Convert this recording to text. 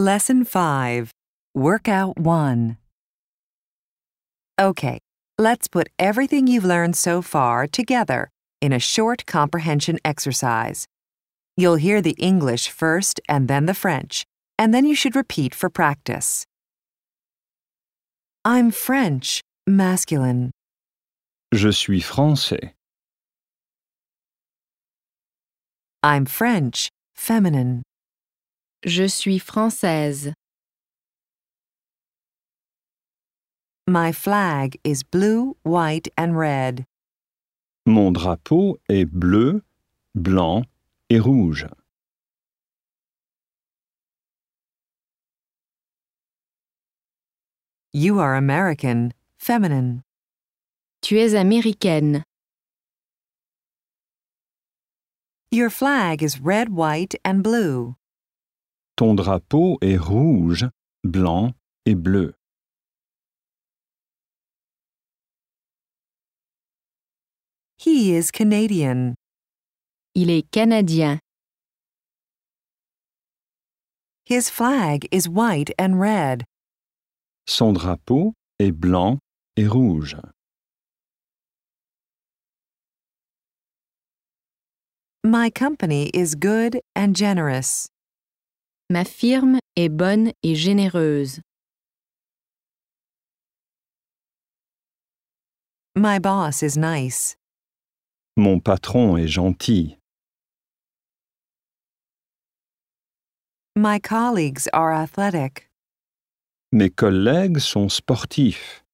Lesson 5, Workout 1. Okay, let's put everything you've learned so far together in a short comprehension exercise. You'll hear the English first and then the French, and then you should repeat for practice. I'm French, masculine. Je suis français. I'm French, feminine. Je suis française. My flag is blue, white, and red. Mon drapeau est bleu, blanc et rouge. You are American, feminine. Tu es américaine. Your flag is red, white, and blue. Ton drapeau est rouge, blanc et bleu. He is Canadian. Il est canadien. His flag is white and red. Son drapeau est blanc et rouge. My company is good and generous. Ma firme est bonne et généreuse. My boss is nice. Mon patron est gentil. My colleagues are athletic. Mes collègues sont sportifs.